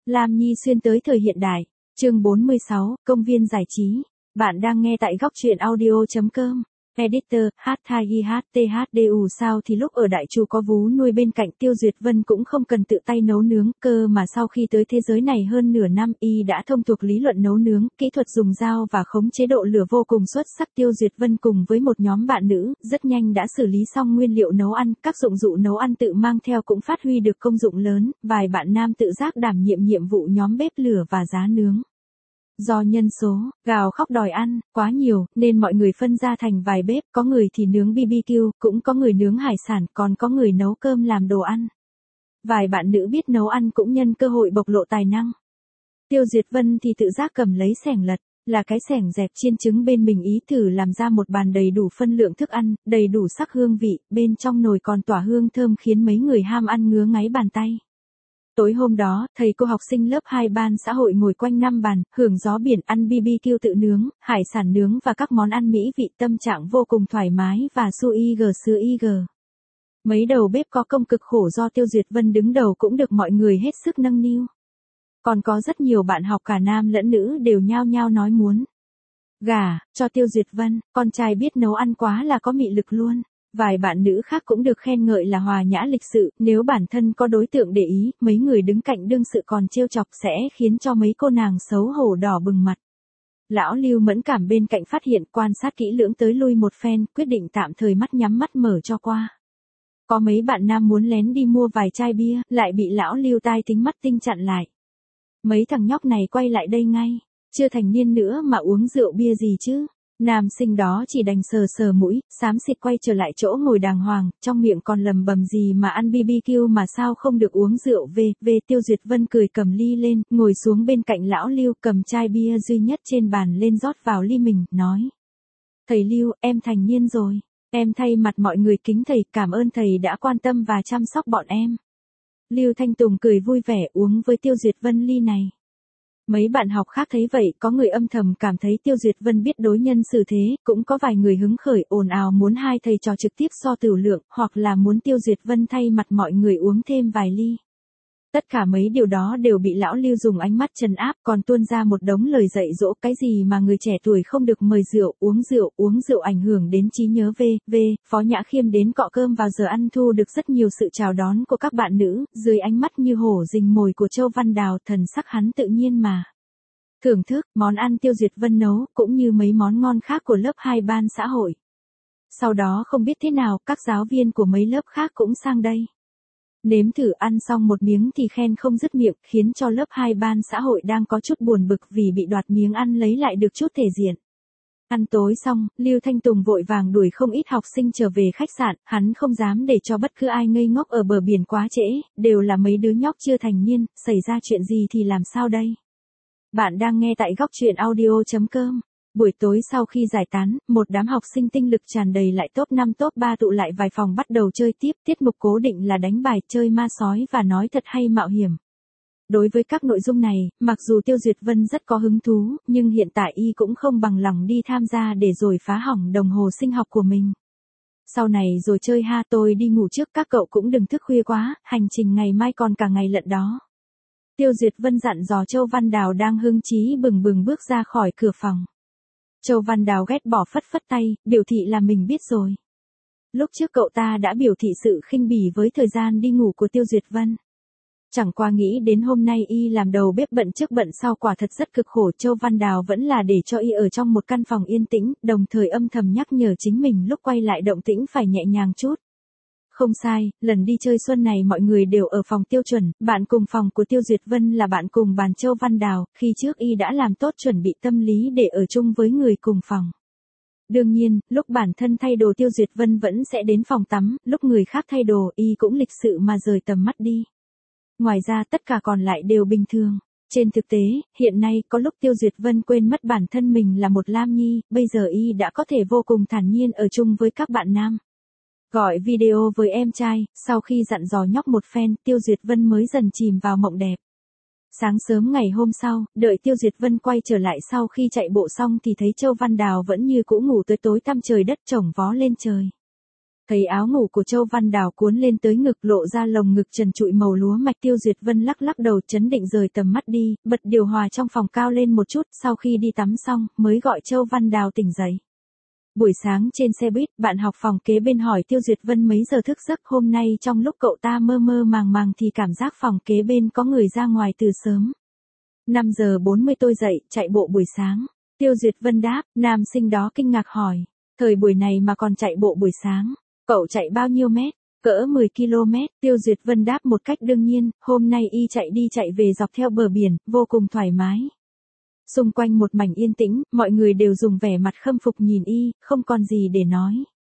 Lam Nhi xuyên tới thời hiện đại. Chương 46, công viên giải trí. Bạn đang nghe tại góc truyện audio.com. Editor, HTHDU sao thì lúc ở đại trù có vú nuôi bên cạnh Tiêu Duyệt Vân cũng không cần tự tay nấu nướng, cơ mà sau khi tới thế giới này hơn nửa năm y đã thông thuộc lý luận nấu nướng, kỹ thuật dùng dao và khống chế độ lửa vô cùng xuất sắc. Tiêu Duyệt Vân cùng với một nhóm bạn nữ, rất nhanh đã xử lý xong nguyên liệu nấu ăn, các dụng cụ nấu ăn tự mang theo cũng phát huy được công dụng lớn, vài bạn nam tự giác đảm nhiệm nhiệm vụ nhóm bếp lửa và giá nướng. Do nhân số, gào khóc đòi ăn, quá nhiều, nên mọi người phân ra thành vài bếp, có người thì nướng BBQ, cũng có người nướng hải sản, còn có người nấu cơm làm đồ ăn. Vài bạn nữ biết nấu ăn cũng nhân cơ hội bộc lộ tài năng. Tiêu Duyệt Vân thì tự giác cầm lấy xẻng lật, là cái xẻng dẹp chiên trứng bên mình ý thử làm ra một bàn đầy đủ phân lượng thức ăn, đầy đủ sắc hương vị, bên trong nồi còn tỏa hương thơm khiến mấy người ham ăn ngứa ngáy bàn tay. Tối hôm đó, thầy cô học sinh lớp 2 ban xã hội ngồi quanh 5 bàn, hưởng gió biển, ăn BBQ tự nướng, hải sản nướng và các món ăn mỹ vị, tâm trạng vô cùng thoải mái và su ig sứ ig. Mấy đầu bếp có công cực khổ do Tiêu Duyệt Vân đứng đầu cũng được mọi người hết sức nâng niu. Còn có rất nhiều bạn học cả nam lẫn nữ đều nhao nhao nói muốn gả cho Tiêu Duyệt Vân, con trai biết nấu ăn quá là có mị lực luôn. Vài bạn nữ khác cũng được khen ngợi là hòa nhã lịch sự, nếu bản thân có đối tượng để ý, mấy người đứng cạnh đương sự còn trêu chọc sẽ khiến cho mấy cô nàng xấu hổ đỏ bừng mặt. Lão Lưu mẫn cảm bên cạnh phát hiện, quan sát kỹ lưỡng tới lui một phen, quyết định tạm thời mắt nhắm mắt mở cho qua. Có mấy bạn nam muốn lén đi mua vài chai bia, lại bị lão Lưu tai tính mắt tinh chặn lại. Mấy thằng nhóc này quay lại đây ngay, chưa thành niên nữa mà uống rượu bia gì chứ. Nam sinh đó chỉ đành sờ sờ mũi, xám xịt quay trở lại chỗ ngồi đàng hoàng, trong miệng còn lầm bầm gì mà ăn BBQ mà sao không được uống rượu về. Tiêu Duyệt Vân cười cầm ly lên, ngồi xuống bên cạnh lão Lưu, cầm chai bia duy nhất trên bàn lên rót vào ly mình, nói. Thầy Lưu, em thành niên rồi. Em thay mặt mọi người kính thầy, cảm ơn thầy đã quan tâm và chăm sóc bọn em. Lưu Thanh Tùng cười vui vẻ uống với Tiêu Duyệt Vân ly này. Mấy bạn học khác thấy vậy, có người âm thầm cảm thấy Tiêu Duyệt Vân biết đối nhân xử thế, cũng có vài người hứng khởi ồn ào muốn hai thầy trò trực tiếp so tửu lượng, hoặc là muốn Tiêu Duyệt Vân thay mặt mọi người uống thêm vài ly. Tất cả mấy điều đó đều bị lão Lưu dùng ánh mắt trấn áp, còn tuôn ra một đống lời dạy dỗ, cái gì mà người trẻ tuổi không được mời uống rượu ảnh hưởng đến trí nhớ Phó Nhã Khiêm đến cọ cơm vào giờ ăn thu được rất nhiều sự chào đón của các bạn nữ, dưới ánh mắt như hổ rình mồi của Châu Văn Đào, thần sắc hắn tự nhiên mà thưởng thức món ăn Tiêu Duyệt Vân nấu, cũng như mấy món ngon khác của lớp 2 ban xã hội. Sau đó không biết thế nào, các giáo viên của mấy lớp khác cũng sang đây. Nếm thử ăn xong một miếng thì khen không dứt miệng, khiến cho lớp 2 ban xã hội đang có chút buồn bực vì bị đoạt miếng ăn lấy lại được chút thể diện. Ăn tối xong, Lưu Thanh Tùng vội vàng đuổi không ít học sinh trở về khách sạn, hắn không dám để cho bất cứ ai ngây ngốc ở bờ biển quá trễ, đều là mấy đứa nhóc chưa thành niên, xảy ra chuyện gì thì làm sao đây? Bạn đang nghe tại góc truyện audio.com. Buổi tối sau khi giải tán, một đám học sinh tinh lực tràn đầy lại top 5 top 3 tụ lại vài phòng bắt đầu chơi tiếp, tiết mục cố định là đánh bài, chơi ma sói và nói thật hay mạo hiểm. Đối với các nội dung này, mặc dù Tiêu Duyệt Vân rất có hứng thú, nhưng hiện tại y cũng không bằng lòng đi tham gia để rồi phá hỏng đồng hồ sinh học của mình. Sau này rồi chơi ha, tôi đi ngủ trước, các cậu cũng đừng thức khuya quá, hành trình ngày mai còn cả ngày lận đó. Tiêu Duyệt Vân dặn dò Châu Văn Đào đang hưng chí bừng bừng bước ra khỏi cửa phòng. Châu Văn Đào ghét bỏ phất phất tay, biểu thị là mình biết rồi. Lúc trước cậu ta đã biểu thị sự khinh bỉ với thời gian đi ngủ của Tiêu Duyệt Vân. Chẳng qua nghĩ đến hôm nay y làm đầu bếp bận trước bận sau quả thật rất cực khổ, Châu Văn Đào vẫn là để cho y ở trong một căn phòng yên tĩnh, đồng thời âm thầm nhắc nhở chính mình lúc quay lại động tĩnh phải nhẹ nhàng chút. Không sai, lần đi chơi xuân này mọi người đều ở phòng Tiêu Chuẩn, bạn cùng phòng của Tiêu Duyệt Vân là bạn cùng bàn Châu Văn Đào, khi trước y đã làm tốt chuẩn bị tâm lý để ở chung với người cùng phòng. Đương nhiên, lúc bản thân thay đồ Tiêu Duyệt Vân vẫn sẽ đến phòng tắm, lúc người khác thay đồ y cũng lịch sự mà rời tầm mắt đi. Ngoài ra tất cả còn lại đều bình thường. Trên thực tế, hiện nay có lúc Tiêu Duyệt Vân quên mất bản thân mình là một Lam Nhi, bây giờ y đã có thể vô cùng thản nhiên ở chung với các bạn nam. Gọi video với em trai, sau khi dặn dò nhóc một phen, Tiêu Duyệt Vân mới dần chìm vào mộng đẹp. Sáng sớm ngày hôm sau, đợi Tiêu Duyệt Vân quay trở lại sau khi chạy bộ xong thì thấy Châu Văn Đào vẫn như cũ ngủ tới tối tăm trời đất chổng vó lên trời. Thấy áo ngủ của Châu Văn Đào cuốn lên tới ngực lộ ra lồng ngực trần trụi màu lúa mạch, Tiêu Duyệt Vân lắc lắc đầu chấn định rời tầm mắt đi, bật điều hòa trong phòng cao lên một chút, sau khi đi tắm xong, mới gọi Châu Văn Đào tỉnh dậy. Buổi sáng trên xe buýt, bạn học phòng kế bên hỏi Tiêu Duyệt Vân mấy giờ thức giấc, hôm nay trong lúc cậu ta mơ mơ màng màng thì cảm giác phòng kế bên có người ra ngoài từ sớm. 5 giờ 40 tôi dậy, chạy bộ buổi sáng. Tiêu Duyệt Vân đáp, nam sinh đó kinh ngạc hỏi, thời buổi này mà còn chạy bộ buổi sáng, cậu chạy bao nhiêu mét? Cỡ 10 km, Tiêu Duyệt Vân đáp một cách đương nhiên, hôm nay y chạy đi chạy về dọc theo bờ biển, vô cùng thoải mái. Xung quanh một mảnh yên tĩnh, mọi người đều dùng vẻ mặt khâm phục nhìn y, không còn gì để nói.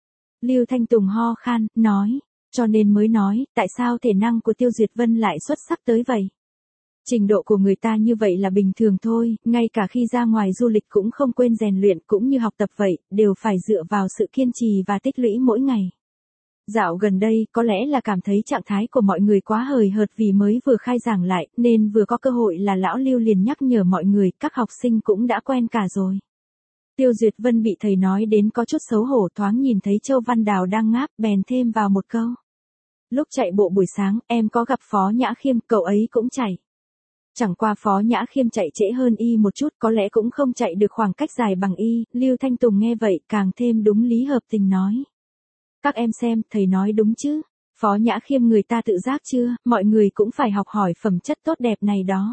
Lưu Thanh Tùng ho khan, nói, cho nên mới nói, tại sao thể năng của Tiêu Duyệt Vân lại xuất sắc tới vậy? Trình độ của người ta như vậy là bình thường thôi, ngay cả khi ra ngoài du lịch cũng không quên rèn luyện cũng như học tập vậy, đều phải dựa vào sự kiên trì và tích lũy mỗi ngày. Dạo gần đây, có lẽ là cảm thấy trạng thái của mọi người quá hời hợt vì mới vừa khai giảng lại, nên vừa có cơ hội là lão Lưu liền nhắc nhở mọi người, các học sinh cũng đã quen cả rồi. Tiêu Duyệt Vân bị thầy nói đến có chút xấu hổ, thoáng nhìn thấy Châu Văn Đào đang ngáp, bèn thêm vào một câu. Lúc chạy bộ buổi sáng, em có gặp Phó Nhã Khiêm, cậu ấy cũng chạy. Chẳng qua Phó Nhã Khiêm chạy trễ hơn y một chút, có lẽ cũng không chạy được khoảng cách dài bằng y. Lưu Thanh Tùng nghe vậy, càng thêm đúng lý hợp tình nói. Các em xem, thầy nói đúng chứ. Phó Nhã Khiêm người ta tự giác chưa, mọi người cũng phải học hỏi phẩm chất tốt đẹp này đó.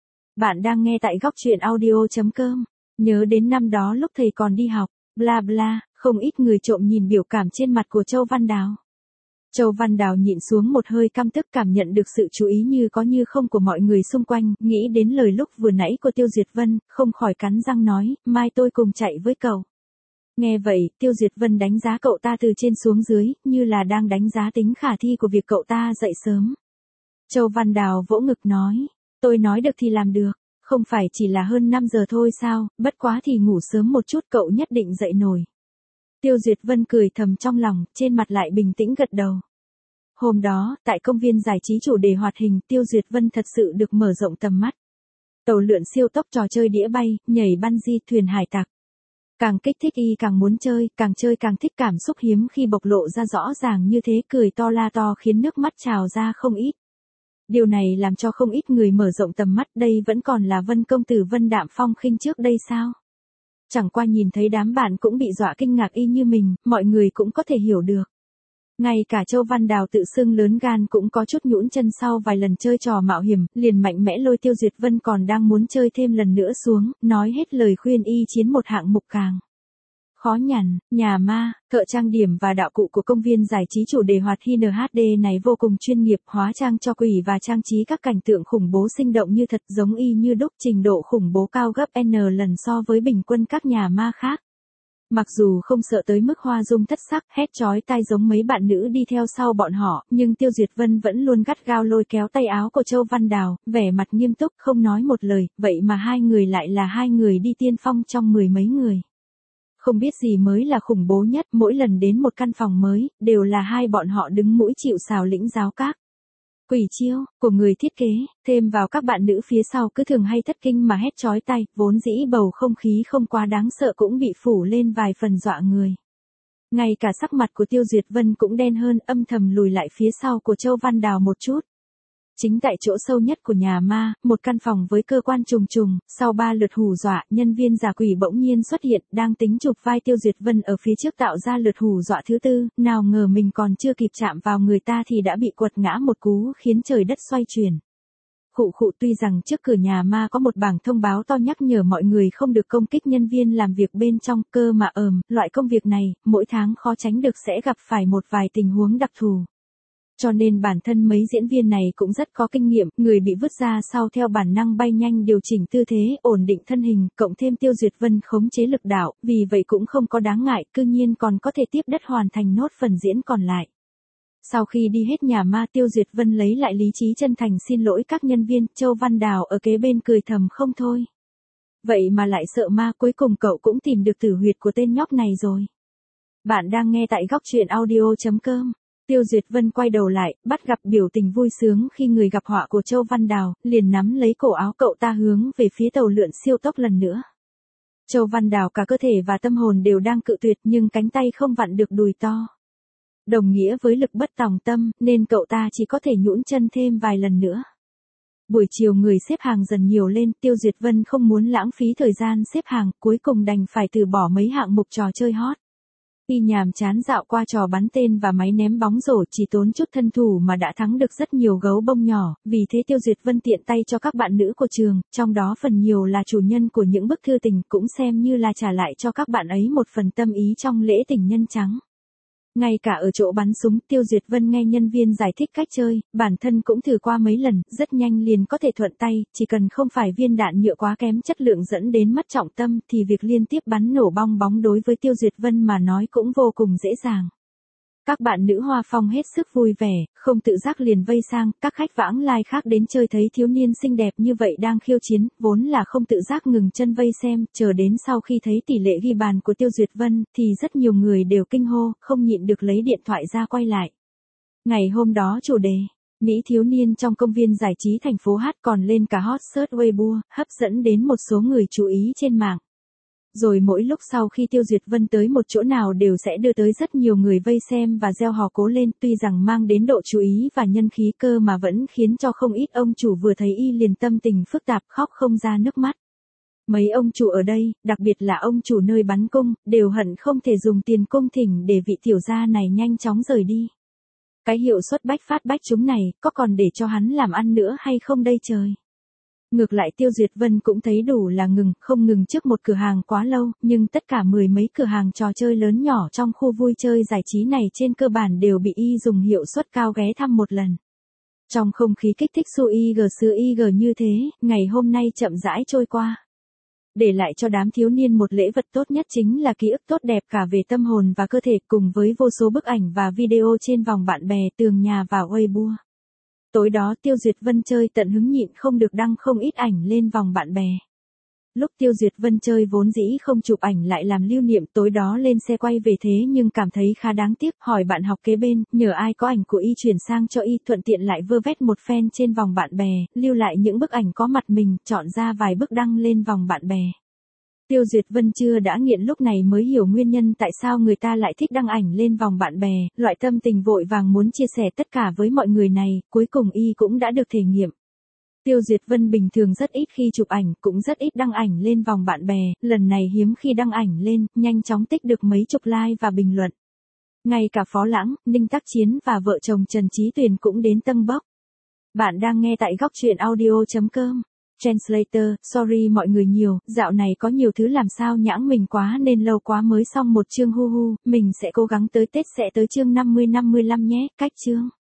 Bạn đang nghe tại góc truyện audio.com. Nhớ đến năm đó lúc thầy còn đi học, bla bla, không ít người trộm nhìn biểu cảm trên mặt của Châu Văn Đào. Châu Văn Đào nhịn xuống một hơi căm tức, cảm nhận được sự chú ý như có như không của mọi người xung quanh, nghĩ đến lời lúc vừa nãy của Tiêu Duyệt Vân, không khỏi cắn răng nói, mai tôi cùng chạy với cậu. Nghe vậy, Tiêu Duyệt Vân đánh giá cậu ta từ trên xuống dưới, như là đang đánh giá tính khả thi của việc cậu ta dậy sớm. Châu Văn Đào vỗ ngực nói, tôi nói được thì làm được, không phải chỉ là hơn 5 giờ thôi sao, bất quá thì ngủ sớm một chút cậu nhất định dậy nổi. Tiêu Duyệt Vân cười thầm trong lòng, trên mặt lại bình tĩnh gật đầu. Hôm đó, tại công viên giải trí chủ đề hoạt hình, Tiêu Duyệt Vân thật sự được mở rộng tầm mắt. Tàu lượn siêu tốc, trò chơi đĩa bay, nhảy bungee, thuyền hải tặc. Càng kích thích y càng muốn chơi càng thích, cảm xúc hiếm khi bộc lộ ra rõ ràng như thế, cười to la to khiến nước mắt trào ra không ít. Điều này làm cho không ít người mở rộng tầm mắt, đây vẫn còn là Vân công tử Vân Đạm Phong khinh trước đây sao? Chẳng qua nhìn thấy đám bạn cũng bị dọa kinh ngạc y như mình, mọi người cũng có thể hiểu được. Ngay cả Châu Văn Đào tự xưng lớn gan cũng có chút nhũn chân sau vài lần chơi trò mạo hiểm, liền mạnh mẽ lôi Tiêu Duyệt Vân còn đang muốn chơi thêm lần nữa xuống, nói hết lời khuyên y chiến một hạng mục càng khó nhằn. Nhà ma, thợ trang điểm và đạo cụ của công viên giải trí chủ đề hoạt hình NHD này vô cùng chuyên nghiệp, hóa trang cho quỷ và trang trí các cảnh tượng khủng bố sinh động như thật, giống y như đúc, trình độ khủng bố cao gấp N lần so với bình quân các nhà ma khác. Mặc dù không sợ tới mức hoa dung thất sắc, hét chói tai giống mấy bạn nữ đi theo sau bọn họ, nhưng Tiêu Duyệt Vân vẫn luôn gắt gao lôi kéo tay áo của Châu Văn Đào, vẻ mặt nghiêm túc không nói một lời, vậy mà hai người lại là hai người đi tiên phong trong mười mấy người. Không biết gì mới là khủng bố nhất, mỗi lần đến một căn phòng mới, đều là hai bọn họ đứng mũi chịu sào lĩnh giáo các quỷ chiêu của người thiết kế, thêm vào các bạn nữ phía sau cứ thường hay thất kinh mà hét chói tai, vốn dĩ bầu không khí không quá đáng sợ cũng bị phủ lên vài phần dọa người. Ngay cả sắc mặt của Tiêu Duyệt Vân cũng đen hơn, âm thầm lùi lại phía sau của Châu Văn Đào một chút. Chính tại chỗ sâu nhất của nhà ma, một căn phòng với cơ quan trùng trùng, sau 3 lượt hù dọa, nhân viên giả quỷ bỗng nhiên xuất hiện, đang tính chụp vai Tiêu Duyệt Vân ở phía trước tạo ra lượt hù dọa thứ tư, nào ngờ mình còn chưa kịp chạm vào người ta thì đã bị quật ngã một cú khiến trời đất xoay chuyển. Khụ khụ, tuy rằng trước cửa nhà ma có một bảng thông báo to nhắc nhở mọi người không được công kích nhân viên làm việc bên trong, cơ mà loại công việc này, mỗi tháng khó tránh được sẽ gặp phải một vài tình huống đặc thù. Cho nên bản thân mấy diễn viên này cũng rất có kinh nghiệm, người bị vứt ra sau theo bản năng bay nhanh điều chỉnh tư thế, ổn định thân hình, cộng thêm Tiêu Duyệt Vân khống chế lực đạo, vì vậy cũng không có đáng ngại, cư nhiên còn có thể tiếp đất hoàn thành nốt phần diễn còn lại. Sau khi đi hết nhà ma, Tiêu Duyệt Vân lấy lại lý trí chân thành xin lỗi các nhân viên, Châu Văn Đào ở kế bên cười thầm không thôi. Vậy mà lại sợ ma, cuối cùng cậu cũng tìm được tử huyệt của tên nhóc này rồi. Bạn đang nghe tại góc truyện audio.com. Tiêu Duyệt Vân quay đầu lại, bắt gặp biểu tình vui sướng khi người gặp họa của Châu Văn Đào, liền nắm lấy cổ áo cậu ta hướng về phía tàu lượn siêu tốc lần nữa. Châu Văn Đào cả cơ thể và tâm hồn đều đang cự tuyệt nhưng cánh tay không vặn được đùi to. Đồng nghĩa với lực bất tòng tâm, nên cậu ta chỉ có thể nhũn chân thêm vài lần nữa. Buổi chiều người xếp hàng dần nhiều lên, Tiêu Duyệt Vân không muốn lãng phí thời gian xếp hàng, cuối cùng đành phải từ bỏ mấy hạng mục trò chơi hot. Y nhàm chán dạo qua trò bắn tên và máy ném bóng rổ, chỉ tốn chút thân thủ mà đã thắng được rất nhiều gấu bông nhỏ, vì thế Tiêu Duyệt Vân tiện tay cho các bạn nữ của trường, trong đó phần nhiều là chủ nhân của những bức thư tình, cũng xem như là trả lại cho các bạn ấy một phần tâm ý trong lễ tình nhân trắng. Ngay cả ở chỗ bắn súng, Tiêu Duyệt Vân nghe nhân viên giải thích cách chơi, bản thân cũng thử qua mấy lần, rất nhanh liền có thể thuận tay, chỉ cần không phải viên đạn nhựa quá kém chất lượng dẫn đến mất trọng tâm thì việc liên tiếp bắn nổ bong bóng đối với Tiêu Duyệt Vân mà nói cũng vô cùng dễ dàng. Các bạn nữ Hoa Phong hết sức vui vẻ, không tự giác liền vây sang, các khách vãng lai khác đến chơi thấy thiếu niên xinh đẹp như vậy đang khiêu chiến, vốn là không tự giác ngừng chân vây xem, chờ đến sau khi thấy tỷ lệ ghi bàn của Tiêu Duyệt Vân, thì rất nhiều người đều kinh hô, không nhịn được lấy điện thoại ra quay lại. Ngày hôm đó chủ đề, Mỹ thiếu niên trong công viên giải trí thành phố Hát còn lên cả hot search Weibo, hấp dẫn đến một số người chú ý trên mạng. Rồi mỗi lúc sau khi Tiêu Duyệt Vân tới một chỗ nào đều sẽ đưa tới rất nhiều người vây xem và reo hò cố lên, tuy rằng mang đến độ chú ý và nhân khí cơ mà vẫn khiến cho không ít ông chủ vừa thấy y liền tâm tình phức tạp khóc không ra nước mắt. Mấy ông chủ ở đây, đặc biệt là ông chủ nơi bắn cung, đều hận không thể dùng tiền cung thỉnh để vị tiểu gia này nhanh chóng rời đi. Cái hiệu suất bách phát bách trúng này, có còn để cho hắn làm ăn nữa hay không đây trời? Ngược lại Tiêu Duyệt Vân cũng thấy đủ là không ngừng trước một cửa hàng quá lâu, nhưng tất cả mười mấy cửa hàng trò chơi lớn nhỏ trong khu vui chơi giải trí này trên cơ bản đều bị y dùng hiệu suất cao ghé thăm một lần. Trong không khí kích thích xưa IG như thế, ngày hôm nay chậm rãi trôi qua. Để lại cho đám thiếu niên một lễ vật tốt nhất chính là ký ức tốt đẹp cả về tâm hồn và cơ thể, cùng với vô số bức ảnh và video trên vòng bạn bè, tường nhà và Weibo. Tối đó Tiêu Duyệt Vân chơi tận hứng nhịn không được đăng không ít ảnh lên vòng bạn bè. Lúc Tiêu Duyệt Vân chơi vốn dĩ không chụp ảnh lại làm lưu niệm, tối đó lên xe quay về thế nhưng cảm thấy khá đáng tiếc, hỏi bạn học kế bên, nhờ ai có ảnh của y chuyển sang cho y, thuận tiện lại vơ vét một phen trên vòng bạn bè, lưu lại những bức ảnh có mặt mình, chọn ra vài bức đăng lên vòng bạn bè. Tiêu Duyệt Vân chưa đã nghiện lúc này mới hiểu nguyên nhân tại sao người ta lại thích đăng ảnh lên vòng bạn bè, loại tâm tình vội vàng muốn chia sẻ tất cả với mọi người này, cuối cùng y cũng đã được thể nghiệm. Tiêu Duyệt Vân bình thường rất ít khi chụp ảnh, cũng rất ít đăng ảnh lên vòng bạn bè, lần này hiếm khi đăng ảnh lên, nhanh chóng tích được mấy chục like và bình luận. Ngay cả Phó Lãng, Ninh Tắc Chiến và vợ chồng Trần Trí Tuyền cũng đến tâng bốc. Bạn đang nghe tại góc truyện audio.com. Translator, sorry mọi người nhiều, dạo này có nhiều thứ làm sao nhãng mình quá nên lâu quá mới xong một chương hu hu, mình sẽ cố gắng tới Tết sẽ tới chương 50-55 nhé, cách chương.